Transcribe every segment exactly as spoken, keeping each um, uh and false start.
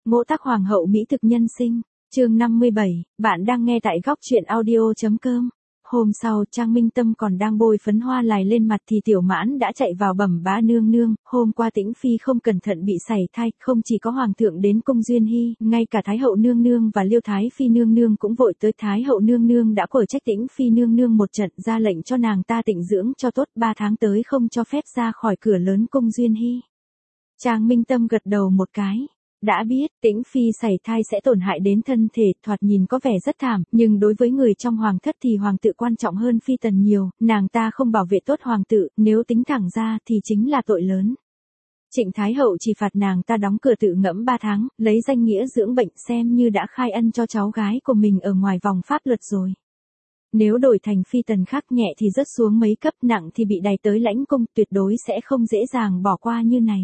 Ngũ Tắc Hoàng hậu mỹ thực nhân sinh, chương năm mươi bảy, bạn đang nghe tại góc truyện audio.com. Hôm sau, Trang Minh Tâm còn đang bôi phấn hoa lài lên mặt thì Tiểu Mãn đã chạy vào bẩm bá nương nương, hôm qua Tĩnh Phi không cẩn thận bị sảy thai, không chỉ có Hoàng thượng đến cung duyên hy, ngay cả Thái hậu nương nương và Liêu Thái Phi nương nương cũng vội tới. Thái hậu nương nương đã quở trách Tĩnh Phi nương nương một trận, ra lệnh cho nàng ta tịnh dưỡng cho tốt, ba tháng tới không cho phép ra khỏi cửa lớn cung duyên hy. Trang Minh Tâm gật đầu một cái. Đã biết, Tĩnh Phi sảy thai sẽ tổn hại đến thân thể, thoạt nhìn có vẻ rất thảm, nhưng đối với người trong hoàng thất thì hoàng tự quan trọng hơn phi tần nhiều, nàng ta không bảo vệ tốt hoàng tự, nếu tính thẳng ra thì chính là tội lớn. Trịnh Thái hậu chỉ phạt nàng ta đóng cửa tự ngẫm ba tháng, lấy danh nghĩa dưỡng bệnh xem như đã khai ân cho cháu gái của mình ở ngoài vòng pháp luật rồi. Nếu đổi thành phi tần khác, nhẹ thì rớt xuống mấy cấp, nặng thì bị đày tới lãnh cung, tuyệt đối sẽ không dễ dàng bỏ qua như này.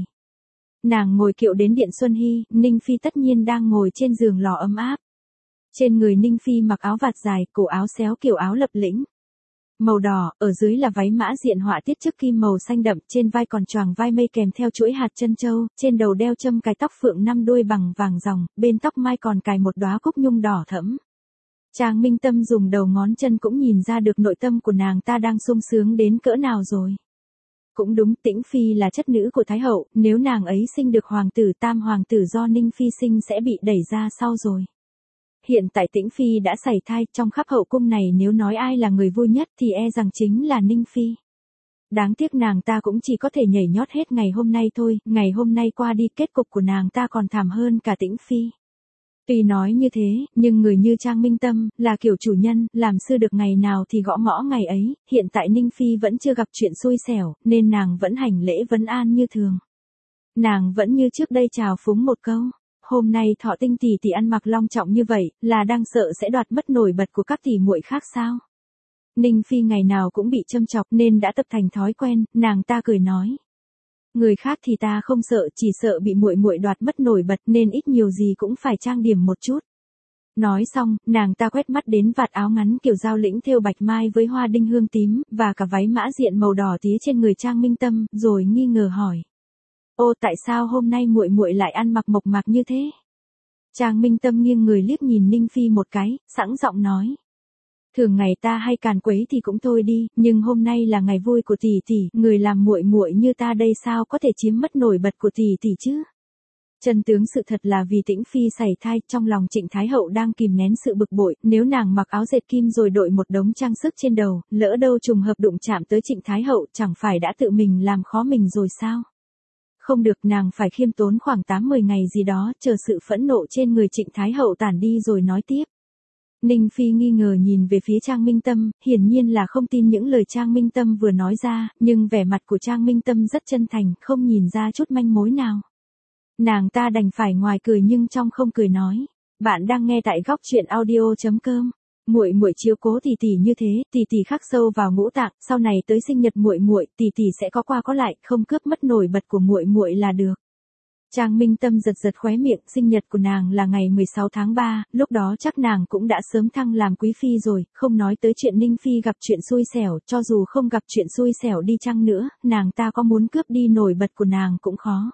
Nàng ngồi kiệu đến điện Xuân Hy, Ninh Phi tất nhiên đang ngồi trên giường lò ấm áp. Trên người Ninh Phi mặc áo vạt dài, cổ áo xéo kiểu áo lập lĩnh màu đỏ, ở dưới là váy mã diện họa tiết trước kim màu xanh đậm, trên vai còn choàng vai mây kèm theo chuỗi hạt chân châu, trên đầu đeo châm cài tóc phượng năm đuôi bằng vàng ròng, bên tóc mai còn cài một đóa cúc nhung đỏ thẫm. Trang Minh Tâm dùng đầu ngón chân cũng nhìn ra được nội tâm của nàng ta đang sung sướng đến cỡ nào rồi. Cũng đúng, Tĩnh Phi là chất nữ của Thái hậu, nếu nàng ấy sinh được hoàng tử, tam hoàng tử do Ninh Phi sinh sẽ bị đẩy ra sau rồi. Hiện tại Tĩnh Phi đã sảy thai, trong khắp hậu cung này nếu nói ai là người vui nhất thì e rằng chính là Ninh Phi. Đáng tiếc nàng ta cũng chỉ có thể nhảy nhót hết ngày hôm nay thôi, ngày hôm nay qua đi kết cục của nàng ta còn thảm hơn cả Tĩnh Phi. Tuy nói như thế, nhưng người như Trang Minh Tâm, là kiểu chủ nhân, làm sư được ngày nào thì gõ mõ ngày ấy, hiện tại Ninh Phi vẫn chưa gặp chuyện xui xẻo, nên nàng vẫn hành lễ vấn an như thường. Nàng vẫn như trước đây chào phúng một câu, hôm nay Thọ Tinh tỷ tỷ ăn mặc long trọng như vậy, là đang sợ sẽ đoạt mất nổi bật của các tỷ muội khác sao? Ninh Phi ngày nào cũng bị châm chọc nên đã tập thành thói quen, nàng ta cười nói. Người khác thì ta không sợ, chỉ sợ bị muội muội đoạt mất nổi bật nên ít nhiều gì cũng phải trang điểm một chút. Nói xong, nàng ta quét mắt đến vạt áo ngắn kiểu giao lĩnh thêu bạch mai với hoa đinh hương tím, và cả váy mã diện màu đỏ tía trên người Trang Minh Tâm, rồi nghi ngờ hỏi. Ô, tại sao hôm nay muội muội lại ăn mặc mộc mạc như thế? Trang Minh Tâm nghiêng người liếc nhìn Ninh Phi một cái, sẵn giọng nói. Thường ngày ta hay càn quấy thì cũng thôi đi, nhưng hôm nay là ngày vui của tỷ tỷ, người làm muội muội như ta đây sao có thể chiếm mất nổi bật của tỷ tỷ chứ? Chân tướng sự thật là vì Tĩnh Phi sảy thai, trong lòng Trịnh Thái hậu đang kìm nén sự bực bội, nếu nàng mặc áo dệt kim rồi đội một đống trang sức trên đầu, lỡ đâu trùng hợp đụng chạm tới Trịnh Thái hậu, chẳng phải đã tự mình làm khó mình rồi sao? Không được, nàng phải khiêm tốn khoảng tám mười ngày gì đó, chờ sự phẫn nộ trên người Trịnh Thái hậu tản đi rồi nói tiếp. Ninh Phi nghi ngờ nhìn về phía Trang Minh Tâm, hiển nhiên là không tin những lời Trang Minh Tâm vừa nói ra, nhưng vẻ mặt của Trang Minh Tâm rất chân thành, không nhìn ra chút manh mối nào. Nàng ta đành phải ngoài cười nhưng trong không cười nói, bạn đang nghe tại góc truyện audio.com. Muội muội chiếu cố tỷ tỷ như thế, tỷ tỷ khắc sâu vào ngũ tạng, sau này tới sinh nhật muội muội, tỷ tỷ sẽ có qua có lại, không cướp mất nổi bật của muội muội là được. Trang Minh Tâm giật giật khóe miệng, sinh nhật của nàng là ngày mười sáu tháng ba, lúc đó chắc nàng cũng đã sớm thăng làm quý phi rồi, không nói tới chuyện Ninh Phi gặp chuyện xui xẻo, cho dù không gặp chuyện xui xẻo đi chăng nữa, nàng ta có muốn cướp đi nổi bật của nàng cũng khó.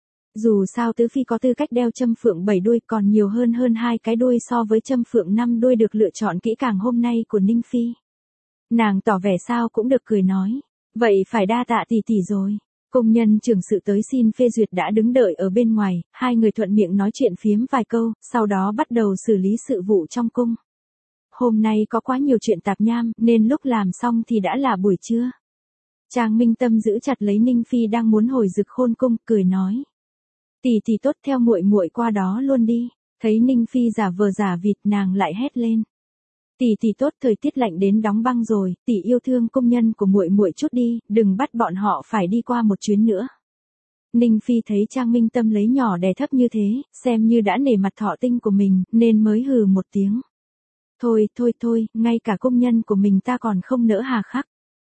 Dù sao tứ phi có tư cách đeo châm phượng bảy đuôi, còn nhiều hơn hơn hai cái đuôi so với châm phượng năm đuôi được lựa chọn kỹ càng hôm nay của Ninh Phi. Nàng tỏ vẻ sao cũng được cười nói, vậy phải đa tạ tỷ tỷ rồi. Công nhân trưởng sự tới xin phê duyệt đã đứng đợi ở bên ngoài, hai người thuận miệng nói chuyện phiếm vài câu, sau đó bắt đầu xử lý sự vụ trong cung. Hôm nay có quá nhiều chuyện tạp nham, nên lúc làm xong thì đã là buổi trưa. Trang Minh Tâm giữ chặt lấy Ninh Phi đang muốn hồi rực khôn cung, cười nói. Tỷ tỷ tốt, theo muội muội qua đó luôn đi. Thấy Ninh Phi giả vờ giả vịt, nàng lại hét lên. Tỷ tỷ tốt, thời tiết lạnh đến đóng băng rồi, tỷ yêu thương công nhân của muội muội chút đi, đừng bắt bọn họ phải đi qua một chuyến nữa. Ninh Phi thấy Trang Minh Tâm lấy nhỏ đè thấp như thế, xem như đã nể mặt Thọ Tinh của mình, nên mới hừ một tiếng. Thôi, thôi, thôi, ngay cả công nhân của mình ta còn không nỡ hà khắc.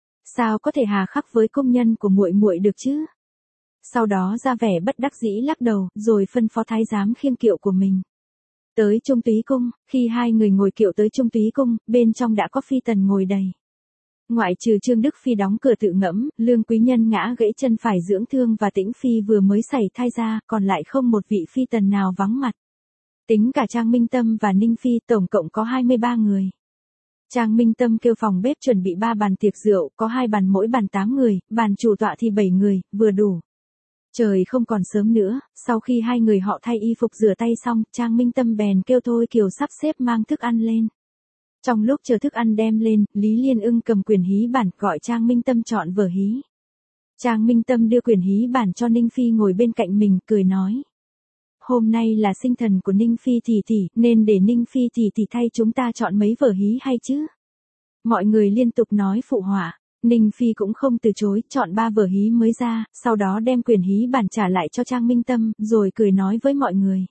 Sao có thể hà khắc với công nhân của muội muội được chứ? Sau đó ra vẻ bất đắc dĩ lắc đầu, rồi phân phó thái giám khiêng kiệu của mình. Tới Trung Túy Cung, khi hai người ngồi kiệu tới Trung Túy Cung, bên trong đã có phi tần ngồi đầy. Ngoại trừ Trương Đức Phi đóng cửa tự ngẫm, Lương Quý Nhân ngã gãy chân phải dưỡng thương và Tĩnh Phi vừa mới sảy thai ra, còn lại không một vị phi tần nào vắng mặt. Tính cả Trang Minh Tâm và Ninh Phi tổng cộng có hai mươi ba người. Trang Minh Tâm kêu phòng bếp chuẩn bị ba bàn tiệc rượu, có hai bàn mỗi bàn tám người, bàn chủ tọa thì bảy người, vừa đủ. Trời không còn sớm nữa, sau khi hai người họ thay y phục rửa tay xong, Trang Minh Tâm bèn kêu Thôi Kiều sắp xếp mang thức ăn lên. Trong lúc chờ thức ăn đem lên, Lý Liên Ưng cầm quyển hí bản gọi Trang Minh Tâm chọn vở hí. Trang Minh Tâm đưa quyển hí bản cho Ninh Phi ngồi bên cạnh mình, cười nói. Hôm nay là sinh thần của Ninh Phi tỷ tỷ, nên để Ninh Phi tỷ tỷ thay chúng ta chọn mấy vở hí hay chứ? Mọi người liên tục nói phụ họa. Ninh Phi cũng không từ chối, chọn ba vở hí mới ra, sau đó đem quyển hí bản trả lại cho Trang Minh Tâm, rồi cười nói với mọi người.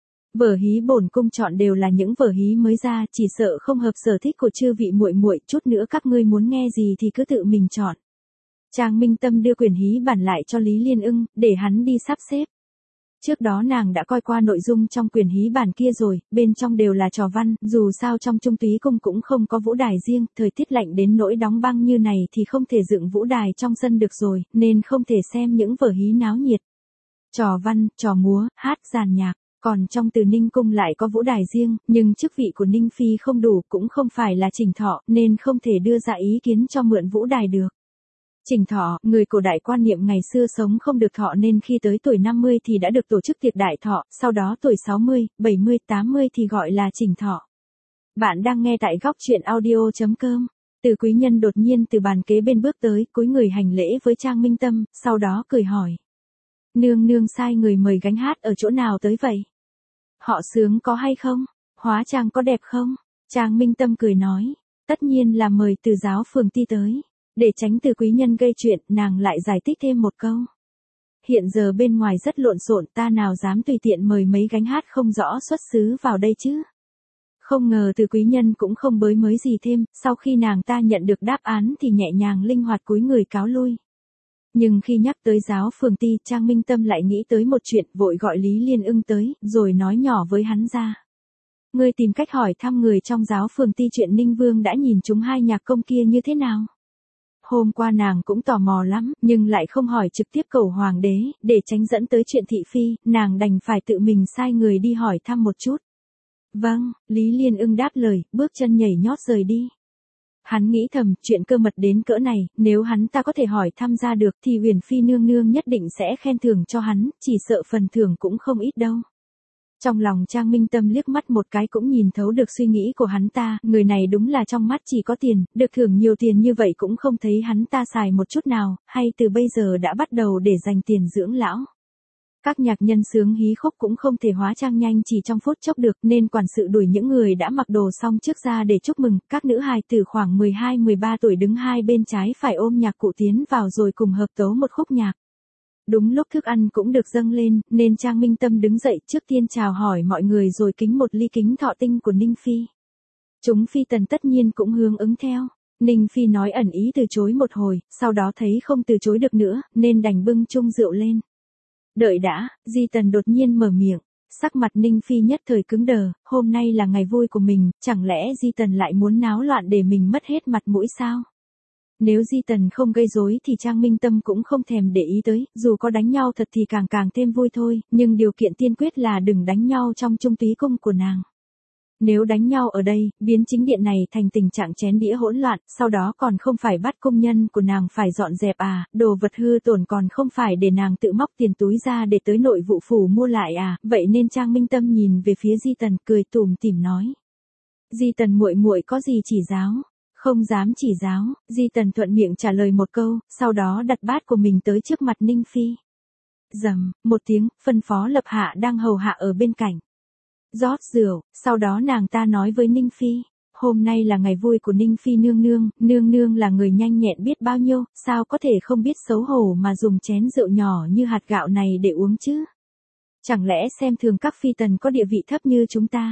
Vở hí bổn cung chọn đều là những vở hí mới ra, chỉ sợ không hợp sở thích của chư vị muội muội, chút nữa các ngươi muốn nghe gì thì cứ tự mình chọn. Trang Minh Tâm đưa quyển hí bản lại cho Lý Liên Ưng, để hắn đi sắp xếp. Trước đó nàng đã coi qua nội dung trong quyển hí bản kia rồi, bên trong đều là trò văn, dù sao trong Trung Túy Cung cũng không có vũ đài riêng, thời tiết lạnh đến nỗi đóng băng như này thì không thể dựng vũ đài trong sân được rồi, nên không thể xem những vở hí náo nhiệt. Trò văn, trò múa, hát, giàn nhạc, còn trong Từ Ninh Cung lại có vũ đài riêng, nhưng chức vị của Ninh Phi không đủ, cũng không phải là Trình Thọ, nên không thể đưa ra ý kiến cho mượn vũ đài được. Trình Thọ, người cổ đại quan niệm ngày xưa sống không được thọ nên khi tới tuổi năm mươi thì đã được tổ chức tiệc đại thọ, sau đó tuổi sáu mươi, bảy mươi, tám mươi thì gọi là Trình Thọ. Bạn đang nghe tại góc truyện audio chấm com. Từ Quý Nhân đột nhiên từ bàn kế bên bước tới, cúi người hành lễ với Trang Minh Tâm, sau đó cười hỏi. Nương nương sai người mời gánh hát ở chỗ nào tới vậy? Họ sướng có hay không? Hóa trang có đẹp không? Trang Minh Tâm cười nói. Tất nhiên là mời Từ Giáo phường Ti tới. Để tránh Từ Quý Nhân gây chuyện, nàng lại giải thích thêm một câu. Hiện giờ bên ngoài rất lộn xộn, ta nào dám tùy tiện mời mấy gánh hát không rõ xuất xứ vào đây chứ. Không ngờ Từ Quý Nhân cũng không bới mới gì thêm, sau khi nàng ta nhận được đáp án thì nhẹ nhàng linh hoạt cúi người cáo lui. Nhưng khi nhắc tới Giáo phường Ti, Trang Minh Tâm lại nghĩ tới một chuyện, vội gọi Lý Liên Ưng tới, rồi nói nhỏ với hắn ra. Ngươi tìm cách hỏi thăm người trong Giáo phường Ti chuyện Ninh Vương đã nhìn chúng hai nhạc công kia như thế nào. Hôm qua nàng cũng tò mò lắm, nhưng lại không hỏi trực tiếp cầu hoàng đế, để tránh dẫn tới chuyện thị phi, nàng đành phải tự mình sai người đi hỏi thăm một chút. Vâng, Lý Liên Ưng đáp lời, bước chân nhảy nhót rời đi. Hắn nghĩ thầm, chuyện cơ mật đến cỡ này, nếu hắn ta có thể hỏi thăm ra được thì Huyền Phi nương nương nhất định sẽ khen thưởng cho hắn, chỉ sợ phần thưởng cũng không ít đâu. Trong lòng Trang Minh Tâm liếc mắt một cái cũng nhìn thấu được suy nghĩ của hắn ta, người này đúng là trong mắt chỉ có tiền, được thưởng nhiều tiền như vậy cũng không thấy hắn ta xài một chút nào, hay từ bây giờ đã bắt đầu để dành tiền dưỡng lão. Các nhạc nhân sướng hí khúc cũng không thể hóa trang nhanh chỉ trong phút chốc được, nên quản sự đuổi những người đã mặc đồ xong trước ra để chúc mừng, các nữ hài tử khoảng mười hai mười ba tuổi đứng hai bên trái phải ôm nhạc cụ tiến vào rồi cùng hợp tấu một khúc nhạc. Đúng lúc thức ăn cũng được dâng lên, nên Trang Minh Tâm đứng dậy trước tiên chào hỏi mọi người rồi kính một ly kính thọ tinh của Ninh Phi. Chúng phi tần tất nhiên cũng hướng ứng theo. Ninh Phi nói ẩn ý từ chối một hồi, sau đó thấy không từ chối được nữa, nên đành bưng chung rượu lên. Đợi đã, Di Tần đột nhiên mở miệng. Sắc mặt Ninh Phi nhất thời cứng đờ, hôm nay là ngày vui của mình, chẳng lẽ Di Tần lại muốn náo loạn để mình mất hết mặt mũi sao? Nếu Di Tần không gây rối thì Trang Minh Tâm cũng không thèm để ý tới, dù có đánh nhau thật thì càng càng thêm vui thôi, nhưng điều kiện tiên quyết là đừng đánh nhau trong Trung Túy Cung của nàng. Nếu đánh nhau ở đây, biến chính điện này thành tình trạng chén đĩa hỗn loạn, sau đó còn không phải bắt công nhân của nàng phải dọn dẹp à, đồ vật hư tổn còn không phải để nàng tự móc tiền túi ra để tới nội vụ phủ mua lại à, vậy nên Trang Minh Tâm nhìn về phía Di Tần cười tủm tỉm nói. Di Tần muội muội có gì chỉ giáo? Không dám chỉ giáo, Di Tần thuận miệng trả lời một câu, sau đó đặt bát của mình tới trước mặt Ninh Phi. Rầm, một tiếng, phân phó Lập Hạ đang hầu hạ ở bên cạnh. Rót rượu, sau đó nàng ta nói với Ninh Phi, hôm nay là ngày vui của Ninh Phi nương nương, nương nương là người nhanh nhẹn biết bao nhiêu, sao có thể không biết xấu hổ mà dùng chén rượu nhỏ như hạt gạo này để uống chứ? Chẳng lẽ xem thường các phi tần có địa vị thấp như chúng ta?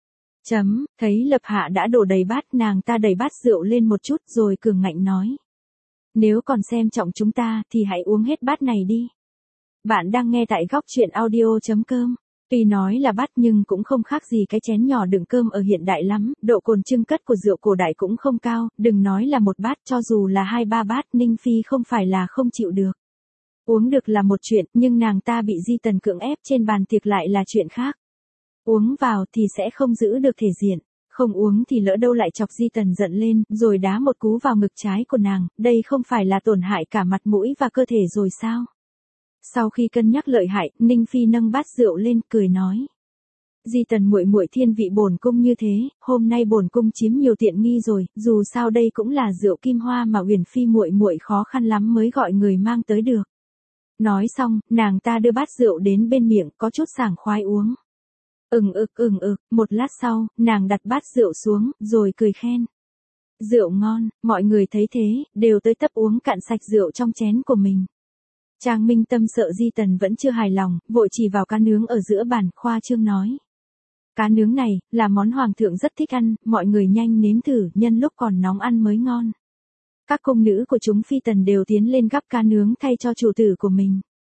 Chấm, thấy Lập Hạ đã đổ đầy bát, nàng ta đẩy bát rượu lên một chút rồi cường ngạnh nói. Nếu còn xem trọng chúng ta thì hãy uống hết bát này đi. Bạn đang nghe tại góc truyện audio chấm com. Tuy nói là bát nhưng cũng không khác gì cái chén nhỏ đựng cơm ở hiện đại lắm, độ cồn chưng cất của rượu cổ đại cũng không cao, đừng nói là một bát, cho dù là hai ba bát Ninh Phi không phải là không chịu được. Uống được là một chuyện, nhưng nàng ta bị Di Tần cưỡng ép trên bàn tiệc lại là chuyện khác. Uống vào thì sẽ không giữ được thể diện, không uống thì lỡ đâu lại chọc Di Tần giận lên, rồi đá một cú vào ngực trái của nàng, đây không phải là tổn hại cả mặt mũi và cơ thể rồi sao? Sau khi cân nhắc lợi hại, Ninh Phi nâng bát rượu lên, cười nói: Di Tần muội muội thiên vị bổn cung như thế, hôm nay bổn cung chiếm nhiều tiện nghi rồi, dù sao đây cũng là rượu kim hoa mà Uyển Phi muội muội khó khăn lắm mới gọi người mang tới được. Nói xong, nàng ta đưa bát rượu đến bên miệng, có chút sảng khoái uống. Ừng ực ừng ực, một lát sau, nàng đặt bát rượu xuống, rồi cười khen: Rượu ngon, mọi người thấy thế, đều tới tấp uống cạn sạch rượu trong chén của mình. Trang Minh Tâm sợ Di Tần vẫn chưa hài lòng, vội chỉ vào cá nướng ở giữa bàn, khoa trương nói: Cá nướng này, là món hoàng thượng rất thích ăn, mọi người nhanh nếm thử, nhân lúc còn nóng ăn mới ngon. Các cung nữ của chúng phi tần đều tiến lên gắp cá nướng thay cho chủ tử của mình.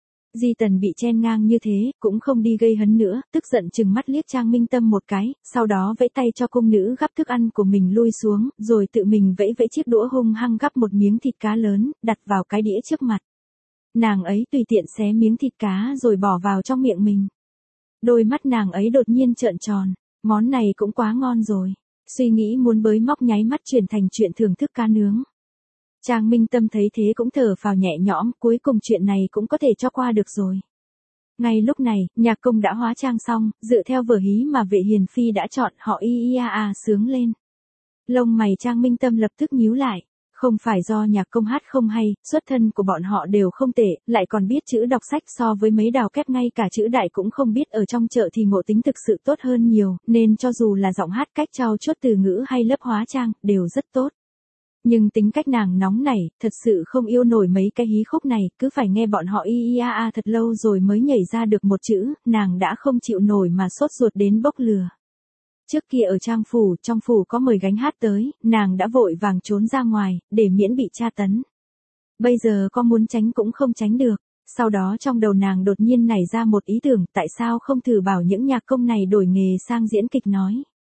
Di Tần bị chen ngang như thế, cũng không đi gây hấn nữa, tức giận chừng mắt liếc Trang Minh Tâm một cái, sau đó vẫy tay cho cung nữ gắp thức ăn của mình lui xuống, rồi tự mình vẫy vẫy chiếc đũa hung hăng gắp một miếng thịt cá lớn, đặt vào cái đĩa trước mặt. Nàng ấy tùy tiện xé miếng thịt cá rồi bỏ vào trong miệng mình. Đôi mắt nàng ấy đột nhiên trợn tròn, món này cũng quá ngon rồi. Suy nghĩ muốn bới móc nháy mắt chuyển thành chuyện thưởng thức cá nướng. Trang Minh Tâm thấy thế cũng thở phào nhẹ nhõm, cuối cùng chuyện này cũng có thể cho qua được rồi. Ngay lúc này, nhạc công đã hóa trang xong, dựa theo vở hí mà Vệ Hiền Phi đã chọn, họ y y a a sướng lên. Lông mày Trang Minh Tâm lập tức nhíu lại. Không phải do nhạc công hát không hay, xuất thân của bọn họ đều không tệ, lại còn biết chữ đọc sách, so với mấy đào kép ngay cả chữ đại cũng không biết, ở trong chợ thì ngộ tính thực sự tốt hơn nhiều, nên cho dù là giọng hát, cách trau chuốt từ ngữ hay lớp hóa trang, đều rất tốt. Nhưng tính cách nàng nóng nảy, thật sự không yêu nổi mấy cái hí khúc này, cứ phải nghe bọn họ y y a a thật lâu rồi mới nhảy ra được một chữ, nàng đã không chịu nổi mà sốt ruột đến bốc lửa. Trước kia ở trang phủ, trong phủ có mời gánh hát tới, nàng đã vội vàng trốn ra ngoài, để miễn bị tra tấn. Bây giờ có muốn tránh cũng không tránh được. Sau đó trong đầu nàng đột nhiên nảy ra một ý tưởng, tại sao không thử bảo những nhạc công này đổi nghề sang diễn kịch nói.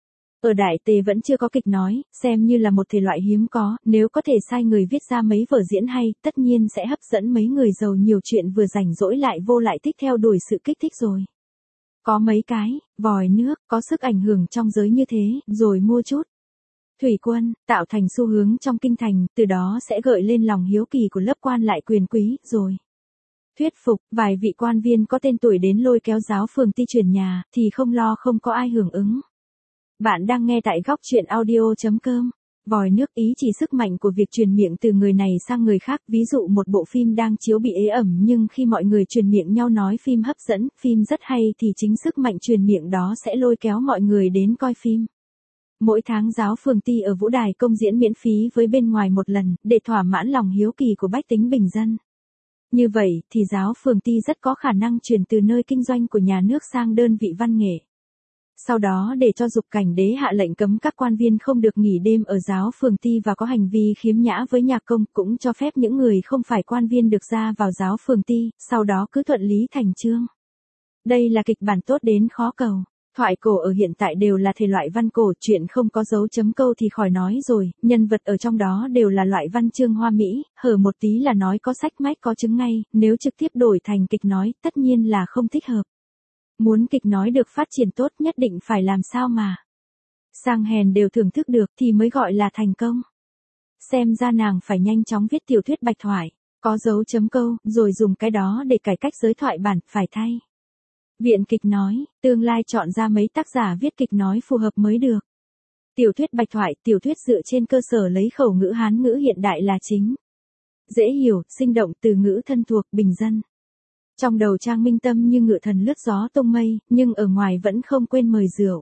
Ở Đại Tề vẫn chưa có kịch nói, xem như là một thể loại hiếm có, nếu có thể sai người viết ra mấy vở diễn hay, tất nhiên sẽ hấp dẫn mấy người giàu nhiều chuyện vừa rảnh rỗi lại vô lại thích theo đuổi sự kích thích rồi. Có mấy cái, vòi nước, có sức ảnh hưởng trong giới như thế, rồi mua chút thủy quân, tạo thành xu hướng trong kinh thành, từ đó sẽ gợi lên lòng hiếu kỳ của lớp quan lại quyền quý, rồi thuyết phục, vài vị quan viên có tên tuổi đến lôi kéo giáo phường Ti chuyển nhà, thì không lo không có ai hưởng ứng. Bạn đang nghe tại góc truyện audio chấm com. Vòi nước ý chỉ sức mạnh của việc truyền miệng từ người này sang người khác, ví dụ một bộ phim đang chiếu bị ế ẩm nhưng khi mọi người truyền miệng nhau nói phim hấp dẫn, phim rất hay thì chính sức mạnh truyền miệng đó sẽ lôi kéo mọi người đến coi phim. Mỗi tháng giáo phường Ti ở Vũ Đài công diễn miễn phí với bên ngoài một lần, để thỏa mãn lòng hiếu kỳ của bách tính bình dân. Như vậy thì giáo phường Ti rất có khả năng chuyển từ nơi kinh doanh của nhà nước sang đơn vị văn nghệ. Sau đó để cho Dục Cảnh Đế hạ lệnh cấm các quan viên không được nghỉ đêm ở giáo phường Ti và có hành vi khiếm nhã với nhạc công, cũng cho phép những người không phải quan viên được ra vào giáo phường Ti, sau đó cứ thuận lý thành chương. Đây là kịch bản tốt đến khó cầu. Thoại cổ ở hiện tại đều là thể loại văn cổ, chuyện không có dấu chấm câu thì khỏi nói rồi, nhân vật ở trong đó đều là loại văn chương hoa mỹ, hở một tí là nói có sách mách có chứng ngay, nếu trực tiếp đổi thành kịch nói, tất nhiên là không thích hợp. Muốn kịch nói được phát triển tốt nhất định phải làm sao mà sang hèn đều thưởng thức được thì mới gọi là thành công. Xem ra nàng phải nhanh chóng viết tiểu thuyết bạch thoại, có dấu chấm câu, rồi dùng cái đó để cải cách giới thoại bản, phải thay. Viện kịch nói, tương lai chọn ra mấy tác giả viết kịch nói phù hợp mới được. Tiểu thuyết bạch thoại, tiểu thuyết dựa trên cơ sở lấy khẩu ngữ Hán ngữ hiện đại là chính. Dễ hiểu, sinh động, từ ngữ thân thuộc, bình dân. Trong đầu Trang Minh Tâm như ngựa thần lướt gió tung mây, nhưng ở ngoài vẫn không quên mời rượu.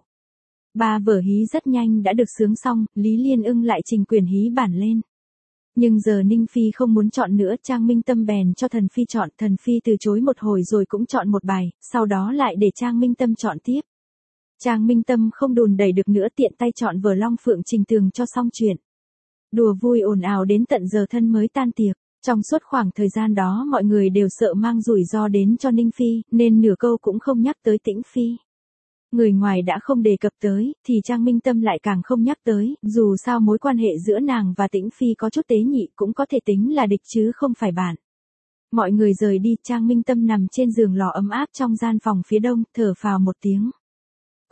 Ba vở hí rất nhanh đã được sướng xong, Lý Liên Ưng lại trình quyền hí bản lên. Nhưng giờ Ninh Phi không muốn chọn nữa, Trang Minh Tâm bèn cho Thần Phi chọn, Thần Phi từ chối một hồi rồi cũng chọn một bài, sau đó lại để Trang Minh Tâm chọn tiếp. Trang Minh Tâm không đùn đẩy được nữa, tiện tay chọn vở Long Phượng Trình Tường cho xong chuyện. Đùa vui ồn ào đến tận giờ thân mới tan tiệc. Trong suốt khoảng thời gian đó mọi người đều sợ mang rủi ro đến cho Ninh Phi, nên nửa câu cũng không nhắc tới Tĩnh Phi. Người ngoài đã không đề cập tới, thì Trang Minh Tâm lại càng không nhắc tới, dù sao mối quan hệ giữa nàng và Tĩnh Phi có chút tế nhị, cũng có thể tính là địch chứ không phải bạn. Mọi người rời đi, Trang Minh Tâm nằm trên giường lò ấm áp trong gian phòng phía đông, thở phào một tiếng.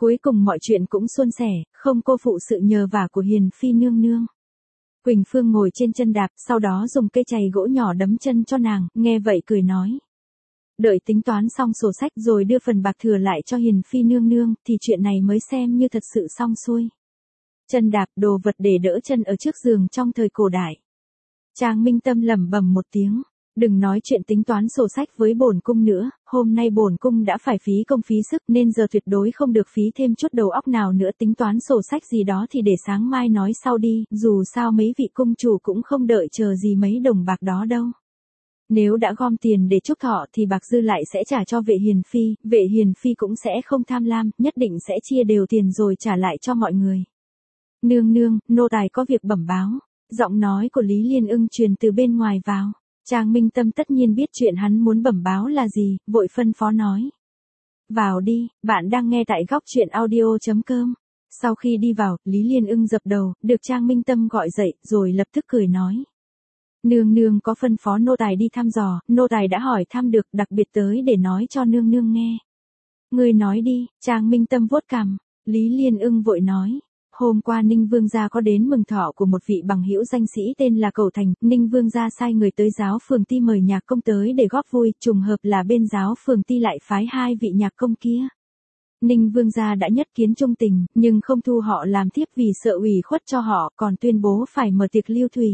Cuối cùng mọi chuyện cũng suôn sẻ, không cô phụ sự nhờ vả của Hiền Phi nương nương. Quỳnh Phương ngồi trên chân đạp, sau đó dùng cây chày gỗ nhỏ đấm chân cho nàng, nghe vậy cười nói. Đợi tính toán xong sổ sách rồi đưa phần bạc thừa lại cho Hiền Phi nương nương, thì chuyện này mới xem như thật sự xong xuôi. Chân đạp, đồ vật để đỡ chân ở trước giường trong thời cổ đại. Trang Minh Tâm lẩm bẩm một tiếng. Đừng nói chuyện tính toán sổ sách với bổn cung nữa, hôm nay bổn cung đã phải phí công phí sức nên giờ tuyệt đối không được phí thêm chút đầu óc nào nữa, tính toán sổ sách gì đó thì để sáng mai nói sau đi, dù sao mấy vị cung chủ cũng không đợi chờ gì mấy đồng bạc đó đâu. Nếu đã gom tiền để chúc thọ thì bạc dư lại sẽ trả cho vệ hiền phi, vệ hiền phi cũng sẽ không tham lam, nhất định sẽ chia đều tiền rồi trả lại cho mọi người. Nương nương, nô tài có việc bẩm báo, giọng nói của Lý Liên Ưng truyền từ bên ngoài vào. Trang Minh Tâm tất nhiên biết chuyện hắn muốn bẩm báo là gì, vội phân phó nói. Vào đi, bạn đang nghe tại góc truyện audio.com. Sau khi đi vào, Lý Liên Ưng dập đầu, được Trang Minh Tâm gọi dậy, rồi lập tức cười nói. Nương nương có phân phó nô tài đi thăm dò, nô tài đã hỏi thăm được, đặc biệt tới để nói cho nương nương nghe. Ngươi nói đi, Trang Minh Tâm vuốt cằm, Lý Liên Ưng vội nói. Hôm qua Ninh Vương gia có đến mừng thọ của một vị bằng hữu danh sĩ tên là Cầu Thành, Ninh Vương gia sai người tới giáo phường Ti mời nhạc công tới để góp vui, trùng hợp là bên giáo phường Ti lại phái hai vị nhạc công kia. Ninh Vương gia đã nhất kiến trung tình, nhưng không thu họ làm thiếp vì sợ ủy khuất cho họ, còn tuyên bố phải mở tiệc lưu thủy.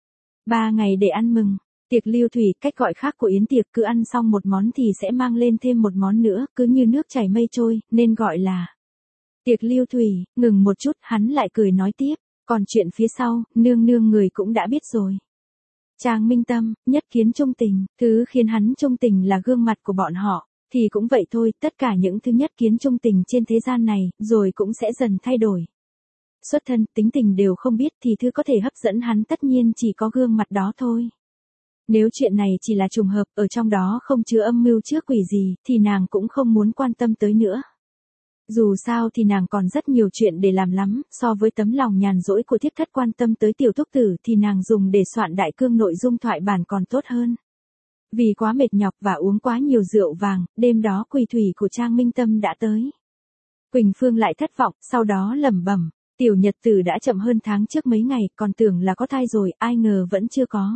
Ba ngày để ăn mừng. Tiệc lưu thủy, cách gọi khác của yến tiệc, cứ ăn xong một món thì sẽ mang lên thêm một món nữa, cứ như nước chảy mây trôi, nên gọi là tiệc lưu thủy. Ngừng một chút, hắn lại cười nói tiếp, còn chuyện phía sau, nương nương người cũng đã biết rồi. Trang Minh Tâm, nhất kiến trung tình, thứ khiến hắn trung tình là gương mặt của bọn họ, thì cũng vậy thôi, tất cả những thứ nhất kiến trung tình trên thế gian này, rồi cũng sẽ dần thay đổi. Xuất thân, tính tình đều không biết thì thứ có thể hấp dẫn hắn tất nhiên chỉ có gương mặt đó thôi. Nếu chuyện này chỉ là trùng hợp, ở trong đó không chứa âm mưu trước quỷ gì, thì nàng cũng không muốn quan tâm tới nữa. Dù sao thì nàng còn rất nhiều chuyện để làm lắm, so với tấm lòng nhàn rỗi của thiếp thất quan tâm tới tiểu thúc tử thì nàng dùng để soạn đại cương nội dung thoại bản còn tốt hơn. Vì quá mệt nhọc và uống quá nhiều rượu vàng, đêm đó quỳ thủy của Trang Minh Tâm đã tới. Quỳnh Phương lại thất vọng, sau đó lẩm bẩm, tiểu nhật tử đã chậm hơn tháng trước mấy ngày, còn tưởng là có thai rồi, ai ngờ vẫn chưa có.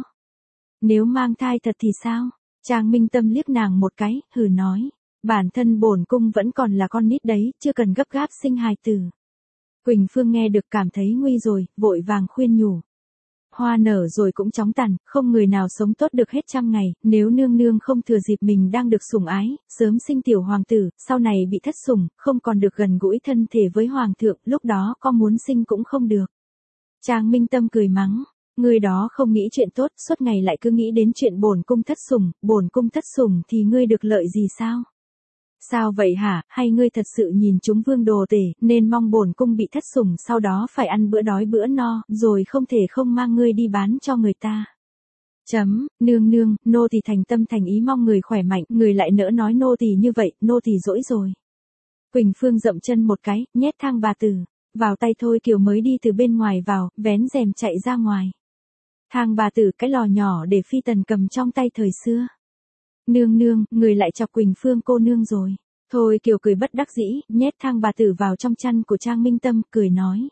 Nếu mang thai thật thì sao? Trang Minh Tâm liếc nàng một cái, hừ nói. Bản thân bổn cung vẫn còn là con nít đấy, chưa cần gấp gáp sinh hài tử. Quỳnh Phương nghe được cảm thấy nguy rồi, vội vàng khuyên nhủ. Hoa nở rồi cũng chóng tàn, không người nào sống tốt được hết trăm ngày, nếu nương nương không thừa dịp mình đang được sủng ái, sớm sinh tiểu hoàng tử, sau này bị thất sủng, không còn được gần gũi thân thể với hoàng thượng, lúc đó có muốn sinh cũng không được. Trang Minh Tâm cười mắng. Ngươi đó không nghĩ chuyện tốt, suốt ngày lại cứ nghĩ đến chuyện bổn cung thất sủng, bổn cung thất sủng thì ngươi được lợi gì sao? Sao vậy hả, hay ngươi thật sự nhìn chúng vương đồ tể, nên mong bổn cung bị thất sủng sau đó phải ăn bữa đói bữa no, rồi không thể không mang ngươi đi bán cho người ta. Chấm, nương nương, nô tỳ thành tâm thành ý mong người khỏe mạnh, người lại nỡ nói nô tỳ như vậy, nô tỳ dỗi rồi. Quỳnh Phương dậm chân một cái, nhét thang bà tử, vào tay thôi Kiều mới đi từ bên ngoài vào, vén rèm chạy ra ngoài. Thang bà tử cái lò nhỏ để Phi Tần cầm trong tay thời xưa. Nương nương, người lại chọc Quỳnh Phương cô nương rồi. Thôi Kiều cười bất đắc dĩ, nhét thang bà tử vào trong chăn của Trang Minh Tâm, cười nói.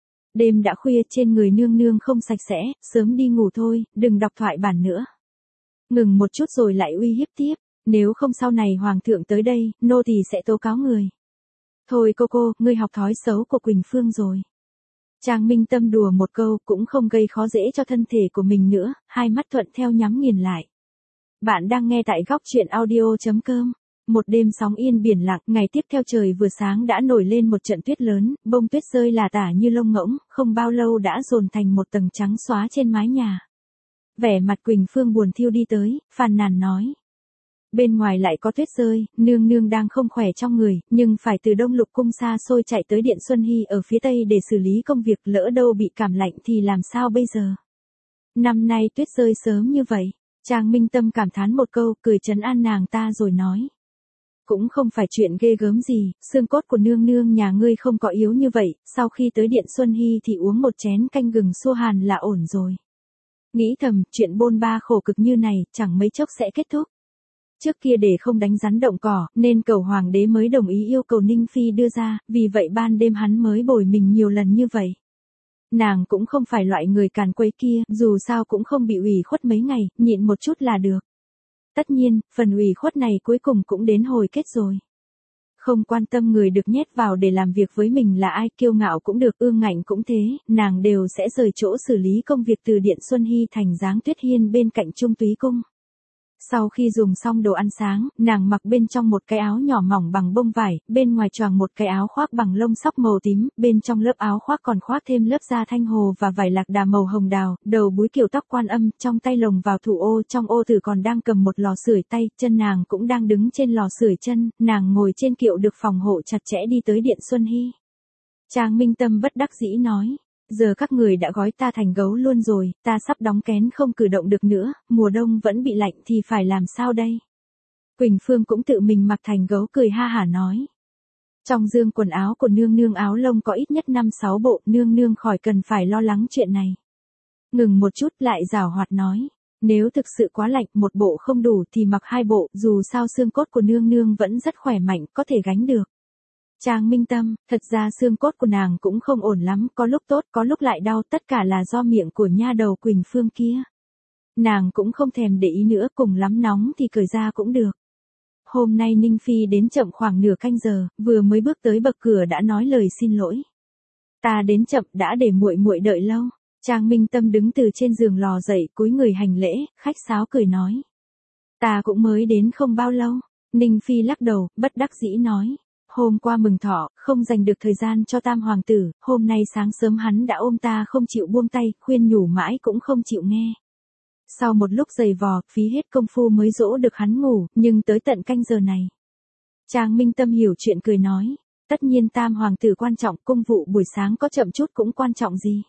Đêm đã khuya, trên người nương nương không sạch sẽ, sớm đi ngủ thôi, đừng đọc thoại bản nữa. Ngừng một chút rồi lại uy hiếp tiếp, nếu không sau này hoàng thượng tới đây, nô tỳ sẽ tố cáo người. Thôi cô cô, ngươi học thói xấu của Quỳnh Phương rồi. Trang Minh Tâm đùa một câu cũng không gây khó dễ cho thân thể của mình nữa, hai mắt thuận theo nhắm nghiền lại. Bạn đang nghe tại góc truyện audio.com. Một đêm sóng yên biển lặng, ngày tiếp theo trời vừa sáng đã nổi lên một trận tuyết lớn, bông tuyết rơi là tả như lông ngỗng, không bao lâu đã dồn thành một tầng trắng xóa trên mái nhà. Vẻ mặt Quỳnh Phương buồn thiu đi tới, phàn nàn nói. Bên ngoài lại có tuyết rơi, nương nương đang không khỏe trong người, nhưng phải từ Đông Lục cung xa xôi chạy tới Điện Xuân Hy ở phía tây để xử lý công việc, lỡ đâu bị cảm lạnh thì làm sao bây giờ? Năm nay tuyết rơi sớm như vậy. Trang Minh Tâm cảm thán một câu, cười trấn an nàng ta rồi nói. Cũng không phải chuyện ghê gớm gì, xương cốt của nương nương nhà ngươi không có yếu như vậy, sau khi tới Điện Xuân Hy thì uống một chén canh gừng xua hàn là ổn rồi. Nghĩ thầm, chuyện bôn ba khổ cực như này, chẳng mấy chốc sẽ kết thúc. Trước kia để không đánh rắn động cỏ, nên cầu hoàng đế mới đồng ý yêu cầu Ninh Phi đưa ra, vì vậy ban đêm hắn mới bồi mình nhiều lần như vậy. Nàng cũng không phải loại người càn quấy kia, dù sao cũng không bị ủy khuất mấy ngày, nhịn một chút là được. Tất nhiên, phần ủy khuất này cuối cùng cũng đến hồi kết rồi. Không quan tâm người được nhét vào để làm việc với mình là ai, kiêu ngạo cũng được, ương ngạnh cũng thế, nàng đều sẽ rời chỗ xử lý công việc từ Điện Xuân Hy thành Giáng Tuyết Hiên bên cạnh Trung Túy Cung. Sau khi dùng xong đồ ăn sáng, nàng mặc bên trong một cái áo nhỏ mỏng bằng bông vải, bên ngoài choàng một cái áo khoác bằng lông sóc màu tím, bên trong lớp áo khoác còn khoác thêm lớp da thanh hồ và vải lạc đà màu hồng đào, đầu búi kiểu tóc quan âm, trong tay lồng vào thủ ô, trong ô tử còn đang cầm một lò sưởi tay, chân nàng cũng đang đứng trên lò sưởi chân, nàng ngồi trên kiệu được phòng hộ chặt chẽ đi tới Điện Xuân Hy. Trang Minh Tâm bất đắc dĩ nói. Giờ các người đã gói ta thành gấu luôn rồi, ta sắp đóng kén không cử động được nữa, mùa đông vẫn bị lạnh thì phải làm sao đây? Quỳnh Phương cũng tự mình mặc thành gấu cười ha hả nói. Trong dương quần áo của nương nương áo lông có ít nhất năm sáu bộ, nương nương khỏi cần phải lo lắng chuyện này. Ngừng một chút lại giảo hoạt nói. Nếu thực sự quá lạnh một bộ không đủ thì mặc hai bộ, dù sao xương cốt của nương nương vẫn rất khỏe mạnh, có thể gánh được. Trang Minh Tâm, thật ra xương cốt của nàng cũng không ổn lắm, có lúc tốt, có lúc lại đau, tất cả là do miệng của nha đầu Quỳnh Phương kia. Nàng cũng không thèm để ý nữa, cùng lắm nóng thì cởi ra cũng được. Hôm nay Ninh Phi đến chậm khoảng nửa canh giờ, vừa mới bước tới bậc cửa đã nói lời xin lỗi. Ta đến chậm đã để muội muội đợi lâu. Trang Minh Tâm đứng từ trên giường lò dậy, cúi người hành lễ, khách sáo cười nói. Ta cũng mới đến không bao lâu. Ninh Phi lắc đầu, bất đắc dĩ nói. Hôm qua mừng thọ, không dành được thời gian cho tam hoàng tử, hôm nay sáng sớm hắn đã ôm ta không chịu buông tay, khuyên nhủ mãi cũng không chịu nghe. Sau một lúc giày vò, phí hết công phu mới dỗ được hắn ngủ, nhưng tới tận canh giờ này. Trang Minh Tâm hiểu chuyện cười nói, tất nhiên tam hoàng tử quan trọng, công vụ buổi sáng có chậm chút cũng quan trọng gì.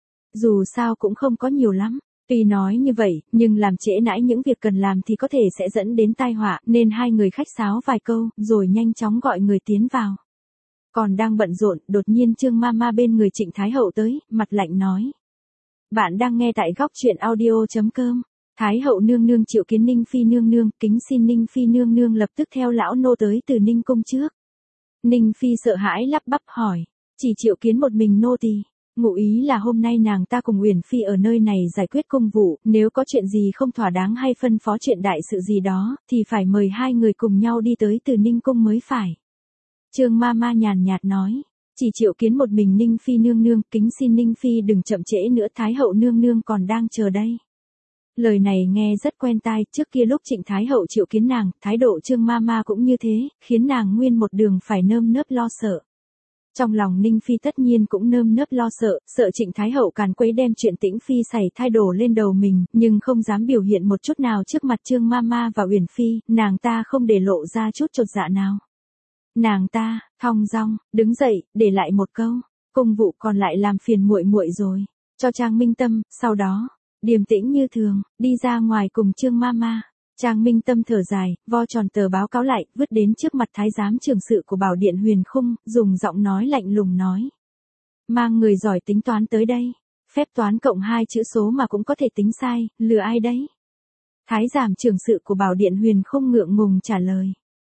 Dù sao cũng không có nhiều lắm. Tuy nói như vậy, nhưng làm trễ nãi những việc cần làm thì có thể sẽ dẫn đến tai họa, nên hai người khách sáo vài câu, rồi nhanh chóng gọi người tiến vào. Còn đang bận rộn, đột nhiên Trương Mama bên người Trịnh Thái Hậu tới, mặt lạnh nói. Bạn đang nghe tại góc truyện audio chấm com. Thái Hậu nương nương triệu kiến Ninh Phi nương nương, kính xin Ninh Phi nương nương lập tức theo lão nô tới từ Ninh cung trước. Ninh Phi sợ hãi lắp bắp hỏi, chỉ triệu kiến một mình nô tỳ. Ngụ ý là hôm nay nàng ta cùng Uyển Phi ở nơi này giải quyết công vụ, nếu có chuyện gì không thỏa đáng hay phân phó chuyện đại sự gì đó, thì phải mời hai người cùng nhau đi tới từ Ninh cung mới phải. Trương Mama nhàn nhạt nói, chỉ triệu kiến một mình Ninh Phi nương nương, kính xin Ninh Phi đừng chậm trễ nữa, Thái Hậu nương nương còn đang chờ đây. Lời này nghe rất quen tai, trước kia lúc Trịnh Thái Hậu triệu kiến nàng, thái độ Trương Mama cũng như thế, khiến nàng nguyên một đường phải nơm nớp lo sợ. Trong lòng Ninh Phi tất nhiên cũng nơm nớp lo sợ, sợ Trịnh Thái Hậu càn quấy đem chuyện Tĩnh Phi xảy thay đổ lên đầu mình, nhưng không dám biểu hiện một chút nào trước mặt Trương Mama và Uyển Phi, nàng ta không để lộ ra chút chột dạ nào. Nàng ta, thong dong, đứng dậy, để lại một câu, công vụ còn lại làm phiền muội muội rồi, cho Trang Minh Tâm, sau đó, điềm tĩnh như thường, đi ra ngoài cùng Trương Mama. Trang Minh Tâm thở dài, vo tròn tờ báo cáo lại, vứt đến trước mặt thái giám trưởng sự của Bảo Điện Huyền Khung, dùng giọng nói lạnh lùng nói. Mang người giỏi tính toán tới đây. Phép toán cộng hai chữ số mà cũng có thể tính sai, lừa ai đấy? Thái giám trưởng sự của Bảo Điện Huyền Khung ngượng ngùng trả lời.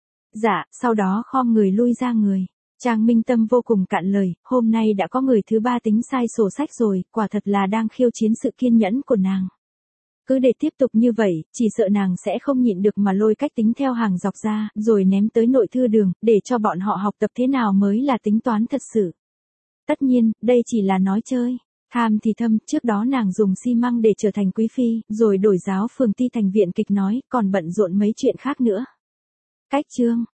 Dạ, sau đó khom người lui ra người. Trang Minh Tâm vô cùng cạn lời, hôm nay đã có người thứ ba tính sai sổ sách rồi, quả thật là đang khiêu chiến sự kiên nhẫn của nàng. Cứ để tiếp tục như vậy, chỉ sợ nàng sẽ không nhịn được mà lôi cách tính theo hàng dọc ra, rồi ném tới nội thư đường, để cho bọn họ học tập thế nào mới là tính toán thật sự. Tất nhiên, đây chỉ là nói chơi. Tham thì thâm, trước đó nàng dùng xi măng để trở thành quý phi, rồi đổi giáo phường ti thành viện kịch nói, còn bận rộn mấy chuyện khác nữa. Cách chương.